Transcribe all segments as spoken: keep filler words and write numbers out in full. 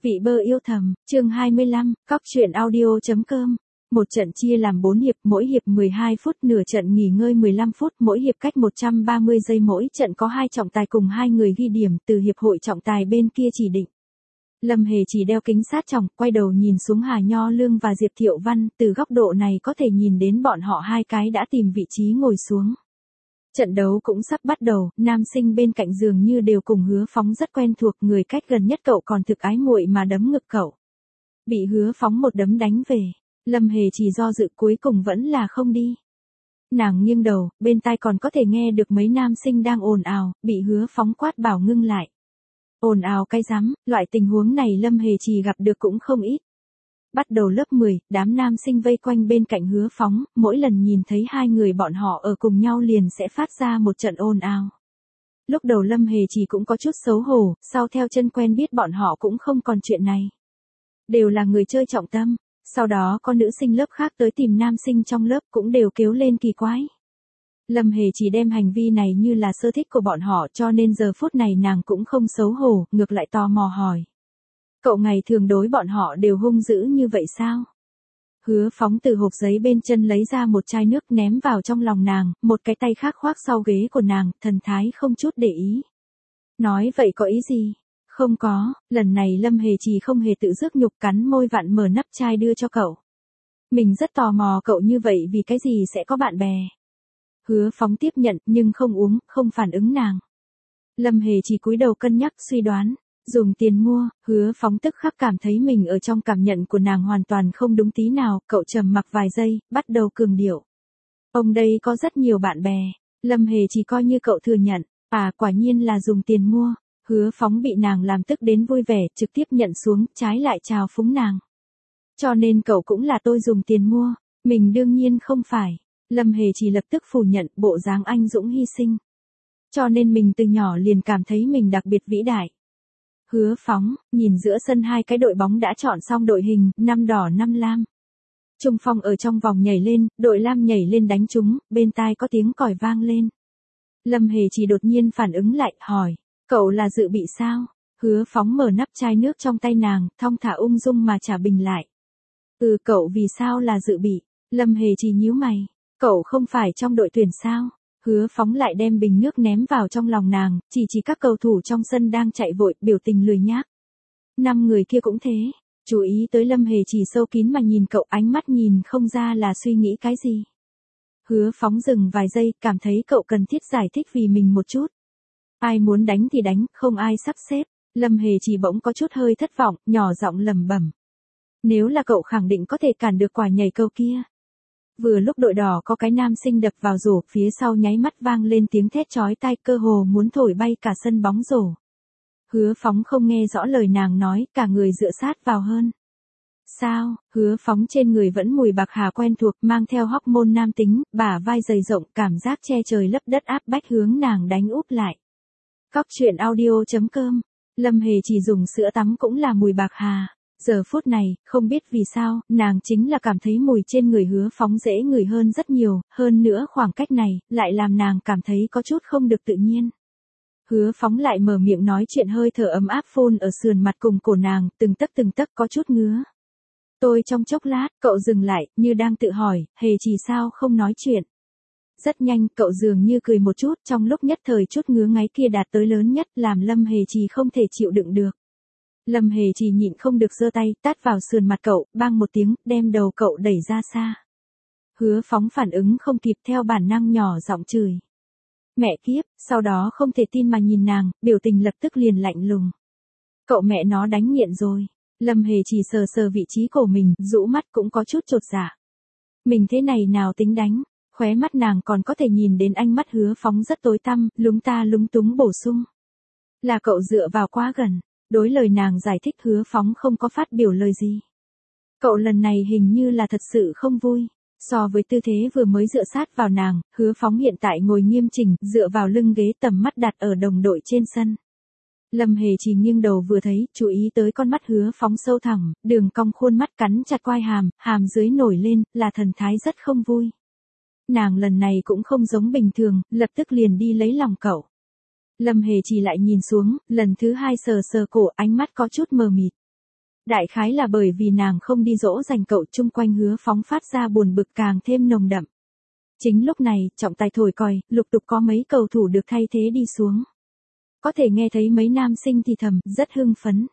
Vị bơ yêu thầm, chương hai mươi lăm, cóc truyện audio.com. Một trận chia làm bốn hiệp, mỗi hiệp mười hai phút, nửa trận nghỉ ngơi mười lăm phút, mỗi hiệp cách một trăm ba mươi giây, mỗi trận có hai trọng tài cùng hai người ghi điểm từ hiệp hội trọng tài bên kia chỉ định. Lâm Hề chỉ đeo kính sát tròng, quay đầu nhìn xuống Hà Nho Lương và Diệp Thiệu Văn, từ góc độ này có thể nhìn đến bọn họ hai cái đã tìm vị trí ngồi xuống. Trận đấu cũng sắp bắt đầu, nam sinh bên cạnh dường như đều cùng Hứa Phóng rất quen thuộc, người cách gần nhất cậu còn thực ái muội mà đấm ngực cậu. Bị Hứa Phóng một đấm đánh về, Lâm Hề chỉ do dự cuối cùng vẫn là không đi. Nàng nghiêng đầu, bên tai còn có thể nghe được mấy nam sinh đang ồn ào, bị Hứa Phóng quát bảo ngưng lại. Ồn ào cái rắm, loại tình huống này Lâm Hề chỉ gặp được cũng không ít. Bắt đầu lớp mười, đám nam sinh vây quanh bên cạnh Hứa Phóng, mỗi lần nhìn thấy hai người bọn họ ở cùng nhau liền sẽ phát ra một trận ồn ào. Lúc đầu Lâm Hề chỉ cũng có chút xấu hổ, sau theo chân quen biết bọn họ cũng không còn chuyện này. Đều là người chơi trọng tâm, sau đó có nữ sinh lớp khác tới tìm nam sinh trong lớp cũng đều kêu lên kỳ quái. Lâm Hề chỉ đem hành vi này như là sở thích của bọn họ, cho nên giờ phút này nàng cũng không xấu hổ, ngược lại tò mò hỏi. Cậu ngày thường đối bọn họ đều hung dữ như vậy sao? Hứa Phóng từ hộp giấy bên chân lấy ra một chai nước ném vào trong lòng nàng, một cái tay khác khoác sau ghế của nàng, thần thái không chút để ý. Nói vậy có ý gì? Không có, lần này Lâm Hề chỉ không hề tự rước nhục, cắn môi vặn mở nắp chai đưa cho cậu. Mình rất tò mò cậu như vậy vì cái gì sẽ có bạn bè. Hứa Phóng tiếp nhận nhưng không uống, không phản ứng nàng. Lâm Hề chỉ cúi đầu cân nhắc suy đoán. Dùng tiền mua, Hứa Phóng tức khắc cảm thấy mình ở trong cảm nhận của nàng hoàn toàn không đúng tí nào, cậu trầm mặc vài giây, bắt đầu cường điệu. Ông đây có rất nhiều bạn bè, Lâm Hề chỉ coi như cậu thừa nhận, à quả nhiên là dùng tiền mua, Hứa Phóng bị nàng làm tức đến vui vẻ, trực tiếp nhận xuống, trái lại chào phúng nàng. Cho nên cậu cũng là tôi dùng tiền mua, mình đương nhiên không phải, Lâm Hề chỉ lập tức phủ nhận bộ dáng anh dũng hy sinh. Cho nên mình từ nhỏ liền cảm thấy mình đặc biệt vĩ đại. Hứa Phóng, nhìn giữa sân hai cái đội bóng đã chọn xong đội hình, năm đỏ năm lam. Trung phong ở trong vòng nhảy lên, đội lam nhảy lên đánh chúng, bên tai có tiếng còi vang lên. Lâm Hề chỉ đột nhiên phản ứng lại, hỏi, cậu là dự bị sao? Hứa Phóng mở nắp chai nước trong tay nàng, thong thả ung dung mà trả bình lại. Ừ, cậu vì sao là dự bị? Lâm Hề chỉ nhíu mày, cậu không phải trong đội tuyển sao? Hứa Phóng lại đem bình nước ném vào trong lòng nàng, chỉ chỉ các cầu thủ trong sân đang chạy vội, biểu tình lười nhác. Năm người kia cũng thế, chú ý tới Lâm Hề chỉ sâu kín mà nhìn cậu, ánh mắt nhìn không ra là suy nghĩ cái gì. Hứa Phóng dừng vài giây, cảm thấy cậu cần thiết giải thích vì mình một chút. Ai muốn đánh thì đánh, không ai sắp xếp. Lâm Hề chỉ bỗng có chút hơi thất vọng, nhỏ giọng lẩm bẩm. Nếu là cậu khẳng định có thể cản được quả nhảy câu kia. Vừa lúc đội đỏ có cái nam sinh đập vào rổ, phía sau nháy mắt vang lên tiếng thét chói tai, cơ hồ muốn thổi bay cả sân bóng rổ. Hứa Phóng không nghe rõ lời nàng nói, cả người dựa sát vào hơn. Sao? Hứa Phóng trên người vẫn mùi bạc hà quen thuộc, mang theo hormone nam tính, bả vai dày rộng, cảm giác che trời lấp đất áp bách hướng nàng đánh úp lại. Cóc truyện audio.com. Lâm Hề chỉ dùng sữa tắm cũng là mùi bạc hà. Giờ phút này, không biết vì sao, nàng chính là cảm thấy mùi trên người Hứa Phóng dễ ngửi hơn rất nhiều, hơn nữa khoảng cách này, lại làm nàng cảm thấy có chút không được tự nhiên. Hứa Phóng lại mở miệng nói chuyện, hơi thở ấm áp phun ở sườn mặt cùng cổ nàng, từng tấc từng tấc có chút ngứa. Tôi trong chốc lát, cậu dừng lại, như đang tự hỏi, Hề chỉ sao không nói chuyện. Rất nhanh, cậu dường như cười một chút, trong lúc nhất thời chút ngứa ngáy kia đạt tới lớn nhất, làm Lâm Hề chỉ không thể chịu đựng được. Lâm Hề chỉ nhịn không được giơ tay, tát vào sườn mặt cậu, bang một tiếng, đem đầu cậu đẩy ra xa. Hứa Phóng phản ứng không kịp, theo bản năng nhỏ giọng chửi. Mẹ kiếp, sau đó không thể tin mà nhìn nàng, biểu tình lập tức liền lạnh lùng. Cậu mẹ nó đánh nghiện rồi. Lâm Hề chỉ sờ sờ vị trí cổ mình, rũ mắt cũng có chút chột dạ. Mình thế này nào tính đánh, khóe mắt nàng còn có thể nhìn đến ánh mắt Hứa Phóng rất tối tăm, lúng ta lúng túng bổ sung. Là cậu dựa vào quá gần. Đối lời nàng giải thích, Hứa Phóng không có phát biểu lời gì. Cậu lần này hình như là thật sự không vui. So với tư thế vừa mới dựa sát vào nàng, Hứa Phóng hiện tại ngồi nghiêm chỉnh, dựa vào lưng ghế, tầm mắt đặt ở đồng đội trên sân. Lâm Hề chỉ nghiêng đầu vừa thấy, chú ý tới con mắt Hứa Phóng sâu thẳm, đường cong khuôn mắt cắn chặt quai hàm, hàm dưới nổi lên, là thần thái rất không vui. Nàng lần này cũng không giống bình thường, lập tức liền đi lấy lòng cậu. Lâm Hề chỉ lại nhìn xuống, lần thứ hai sờ sờ cổ, ánh mắt có chút mờ mịt. Đại khái là bởi vì nàng không đi dỗ dành cậu, chung quanh Hứa Phóng phát ra buồn bực càng thêm nồng đậm. Chính lúc này, trọng tài thổi còi, lục tục có mấy cầu thủ được thay thế đi xuống. Có thể nghe thấy mấy nam sinh thì thầm, rất hưng phấn.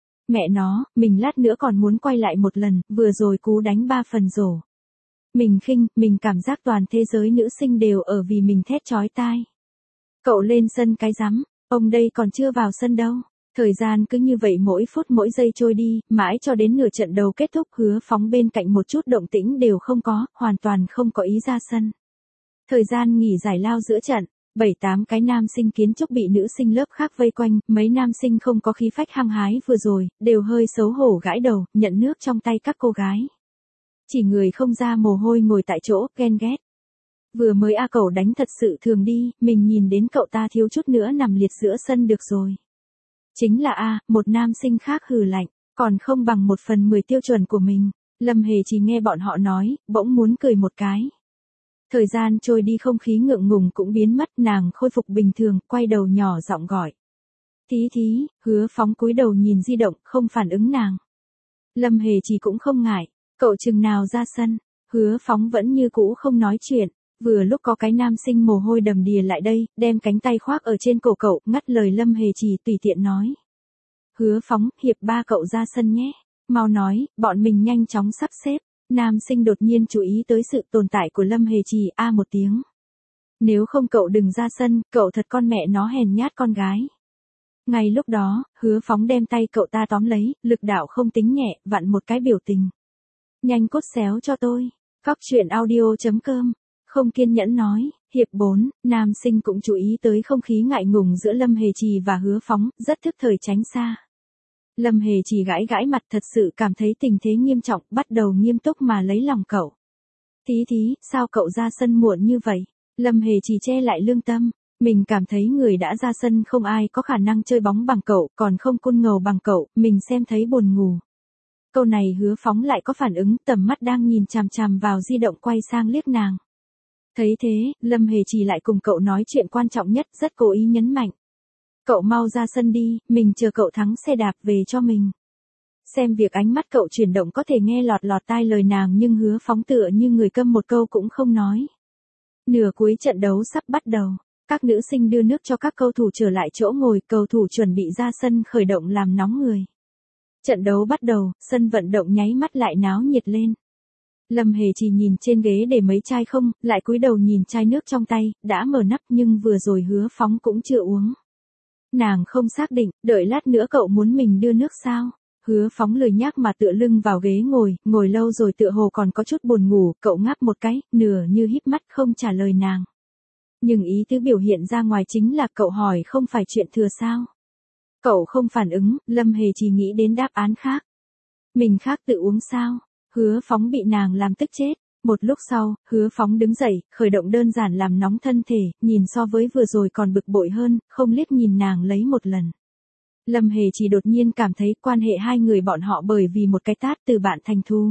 Mẹ nó, mình lát nữa còn muốn quay lại một lần, vừa rồi cú đánh ba phần rổ. Mình khinh, mình cảm giác toàn thế giới nữ sinh đều ở vì mình thét chói tai. Cậu lên sân cái rắm, ông đây còn chưa vào sân đâu. Thời gian cứ như vậy mỗi phút mỗi giây trôi đi, mãi cho đến nửa trận đầu kết thúc, Hứa Phóng bên cạnh một chút động tĩnh đều không có, hoàn toàn không có ý ra sân. Thời gian nghỉ giải lao giữa trận, bảy tám cái nam sinh kiến trúc bị nữ sinh lớp khác vây quanh, mấy nam sinh không có khí phách hăng hái vừa rồi, đều hơi xấu hổ gãi đầu, nhận nước trong tay các cô gái. Chỉ người không ra mồ hôi ngồi tại chỗ, ghen ghét. Vừa mới A cậu đánh thật sự thường đi, mình nhìn đến cậu ta thiếu chút nữa nằm liệt giữa sân được rồi. Chính là A, một nam sinh khác hừ lạnh, còn không bằng một phần mười tiêu chuẩn của mình. Lâm Hề chỉ nghe bọn họ nói, bỗng muốn cười một cái. Thời gian trôi đi, không khí ngượng ngùng cũng biến mất, nàng khôi phục bình thường, quay đầu nhỏ giọng gọi. Thí thí, Hứa Phóng cúi đầu nhìn di động, không phản ứng nàng. Lâm Hề chỉ cũng không ngại, cậu chừng nào ra sân, Hứa Phóng vẫn như cũ không nói chuyện. Vừa lúc có cái nam sinh mồ hôi đầm đìa lại đây, đem cánh tay khoác ở trên cổ cậu, ngắt lời Lâm Hề Trì tùy tiện nói. Hứa Phóng, hiệp ba cậu ra sân nhé. Mau nói, bọn mình nhanh chóng sắp xếp. Nam sinh đột nhiên chú ý tới sự tồn tại của Lâm Hề Trì, a một tiếng. Nếu không cậu đừng ra sân, cậu thật con mẹ nó hèn nhát con gái. Ngay lúc đó, Hứa Phóng đem tay cậu ta tóm lấy, lực đạo không tính nhẹ, vặn một cái biểu tình. Nhanh cốt xéo cho tôi. Cóc truyện audio chấm com. Không kiên nhẫn nói, hiệp bốn, nam sinh cũng chú ý tới không khí ngại ngùng giữa Lâm Hề Trì và Hứa Phóng, rất thức thời tránh xa. Lâm Hề Trì gãi gãi mặt, thật sự cảm thấy tình thế nghiêm trọng, bắt đầu nghiêm túc mà lấy lòng cậu. Thí thí, sao cậu ra sân muộn như vậy? Lâm Hề Trì che lại lương tâm, mình cảm thấy người đã ra sân không ai có khả năng chơi bóng bằng cậu, còn không côn ngầu bằng cậu, mình xem thấy buồn ngủ. Câu này Hứa Phóng lại có phản ứng, tầm mắt đang nhìn chằm chằm vào di động quay sang liếc nàng. Thấy thế, Lâm Hề Trì lại cùng cậu nói chuyện quan trọng nhất, rất cố ý nhấn mạnh. Cậu mau ra sân đi, mình chờ cậu thắng xe đạp về cho mình. Xem việc ánh mắt cậu chuyển động có thể nghe lọt lọt tai lời nàng, nhưng Hứa Phóng tựa như người câm một câu cũng không nói. Nửa cuối trận đấu sắp bắt đầu, các nữ sinh đưa nước cho các cầu thủ trở lại chỗ ngồi, cầu thủ chuẩn bị ra sân khởi động làm nóng người. Trận đấu bắt đầu, sân vận động nháy mắt lại náo nhiệt lên. Lâm Hề Trì nhìn trên ghế để mấy chai không, lại cúi đầu nhìn chai nước trong tay, đã mở nắp nhưng vừa rồi Hứa Phóng cũng chưa uống. Nàng không xác định, đợi lát nữa cậu muốn mình đưa nước sao? Hứa Phóng lười nhác mà tựa lưng vào ghế ngồi, ngồi lâu rồi tựa hồ còn có chút buồn ngủ, cậu ngáp một cái, nửa như híp mắt không trả lời nàng. Nhưng ý tứ biểu hiện ra ngoài chính là cậu hỏi không phải chuyện thừa sao? Cậu không phản ứng, Lâm Hề Trì nghĩ đến đáp án khác. Mình khác tự uống sao? Hứa Phóng bị nàng làm tức chết. Một lúc sau, Hứa Phóng đứng dậy, khởi động đơn giản làm nóng thân thể, nhìn so với vừa rồi còn bực bội hơn, không liếc nhìn nàng lấy một lần. Lâm Hề Trì đột nhiên cảm thấy quan hệ hai người bọn họ bởi vì một cái tát từ bạn thành thù.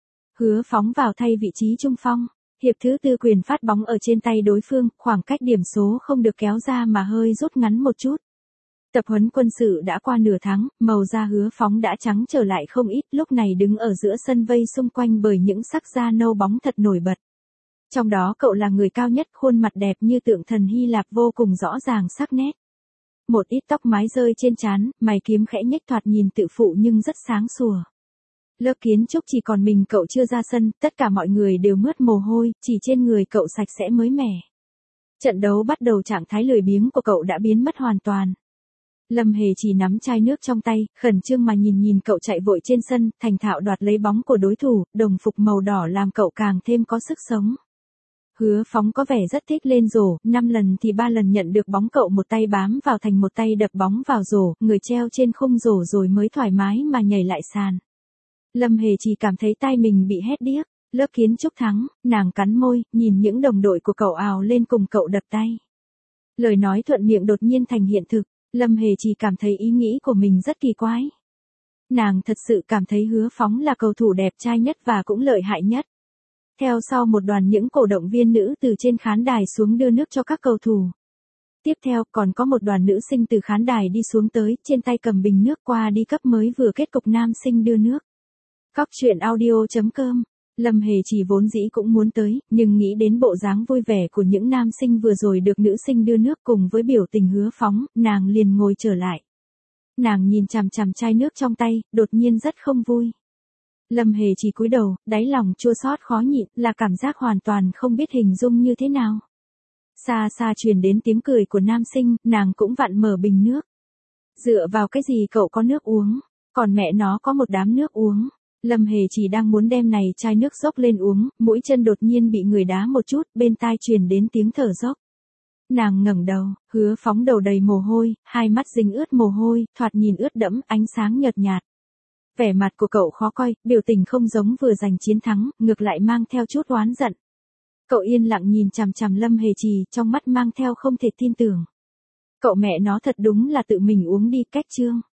Hứa Phóng vào thay vị trí trung phong, hiệp thứ tư quyền phát bóng ở trên tay đối phương, khoảng cách điểm số không được kéo ra mà hơi rút ngắn một chút. Tập huấn quân sự đã qua nửa tháng, màu da Hứa Phóng đã trắng trở lại không ít, lúc này đứng ở giữa sân vây xung quanh bởi những sắc da nâu bóng thật nổi bật. Trong đó cậu là người cao nhất, khuôn mặt đẹp như tượng thần Hy Lạp vô cùng rõ ràng sắc nét. Một ít tóc mái rơi trên trán, mày kiếm khẽ nhếch thoạt nhìn tự phụ nhưng rất sáng sủa. Lớp kiến trúc chỉ còn mình cậu chưa ra sân, tất cả mọi người đều mướt mồ hôi, chỉ trên người cậu sạch sẽ mới mẻ. Trận đấu bắt đầu, trạng thái lười biếng của cậu đã biến mất hoàn toàn. Lâm Hề chỉ nắm chai nước trong tay, khẩn trương mà nhìn nhìn cậu chạy vội trên sân, thành thạo đoạt lấy bóng của đối thủ, đồng phục màu đỏ làm cậu càng thêm có sức sống. Hứa Phóng có vẻ rất thích lên rổ, năm lần thì ba lần nhận được bóng cậu một tay bám vào thành một tay đập bóng vào rổ, người treo trên khung rổ rồi mới thoải mái mà nhảy lại sàn. Lâm Hề chỉ cảm thấy tai mình bị hét điếc, lớp kiến trúc thắng, nàng cắn môi, nhìn những đồng đội của cậu ào lên cùng cậu đập tay. Lời nói thuận miệng đột nhiên thành hiện thực. Lâm Hề chỉ cảm thấy ý nghĩ của mình rất kỳ quái. Nàng thật sự cảm thấy Hứa Phóng là cầu thủ đẹp trai nhất và cũng lợi hại nhất. Theo sau một đoàn những cổ động viên nữ từ trên khán đài xuống đưa nước cho các cầu thủ. Tiếp theo, còn có một đoàn nữ sinh từ khán đài đi xuống tới, trên tay cầm bình nước qua đi cấp mới vừa kết cục nam sinh đưa nước. Cóc truyện audio chấm com. Lâm Hề Trì vốn dĩ cũng muốn tới, nhưng nghĩ đến bộ dáng vui vẻ của những nam sinh vừa rồi được nữ sinh đưa nước cùng với biểu tình hứa phóng, nàng liền ngồi trở lại. Nàng nhìn chằm chằm chai nước trong tay, đột nhiên rất không vui. Lâm Hề Trì cúi đầu, đáy lòng chua xót khó nhịn, là cảm giác hoàn toàn không biết hình dung như thế nào. Xa xa truyền đến tiếng cười của nam sinh, nàng cũng vặn mở bình nước. Dựa vào cái gì cậu có nước uống, còn mẹ nó có một đám nước uống. Lâm Hề Trì đang muốn đem này chai nước dốc lên uống, mũi chân đột nhiên bị người đá một chút, bên tai truyền đến tiếng thở dốc. Nàng ngẩng đầu, hứa phóng đầu đầy mồ hôi, hai mắt dính ướt mồ hôi, thoạt nhìn ướt đẫm, ánh sáng nhợt nhạt. Vẻ mặt của cậu khó coi, biểu tình không giống vừa giành chiến thắng, ngược lại mang theo chút oán giận. Cậu yên lặng nhìn chằm chằm Lâm Hề Trì, trong mắt mang theo không thể tin tưởng. Cậu mẹ nó thật đúng là tự mình uống đi, cách trương.